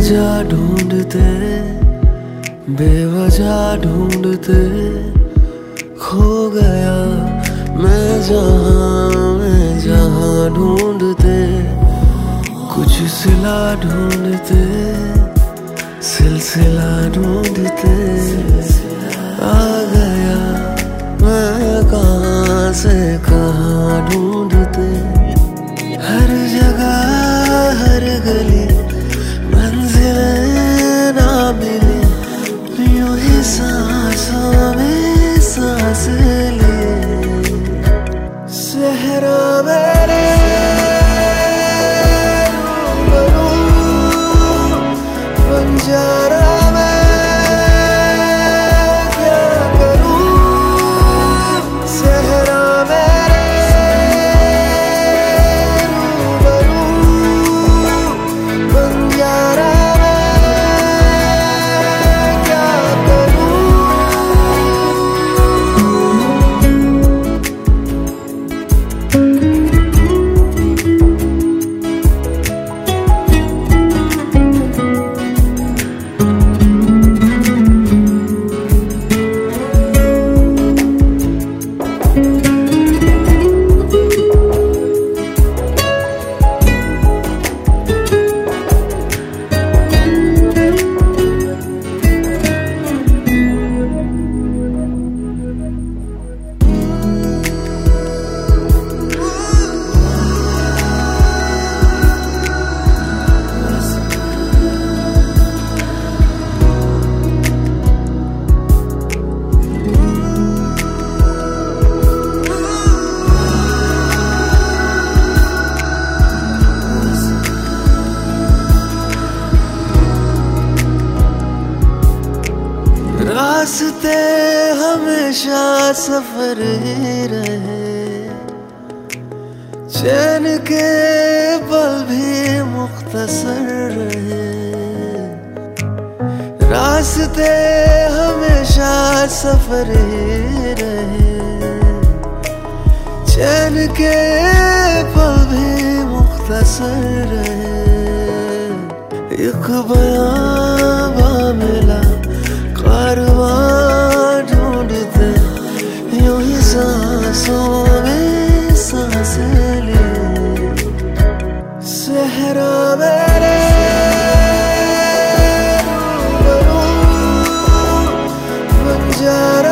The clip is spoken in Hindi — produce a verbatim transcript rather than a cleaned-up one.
वजह ढूंढते, बेवजह ढूंढते खो गया मैं जहां मैं जहां ढूंढते, कुछ सिला ढूंढते सिलसिला ढूंढते आ गया मैं कहां से कहां ढूंढते। हर जगह हर गली मंजिलें ना मिली, यूं ही सांसों में सांस ले। सहरा मेरे रूबरू, बंजारा मैं क्या करूं। सहरा मेरे रूबरू, बंजारा रास्ते हमेशा सफर ही रहे, चैन के पल भी मुख्तसर रहे। रास्ते हमेशा सफर ही रहे, चैन के पल भी मुख्तसर रहे। एक बयां मिला कारवां ढूंढते, यूं ही सांसों में सांस ले। सहरा मेरे रूबरू, बंजारा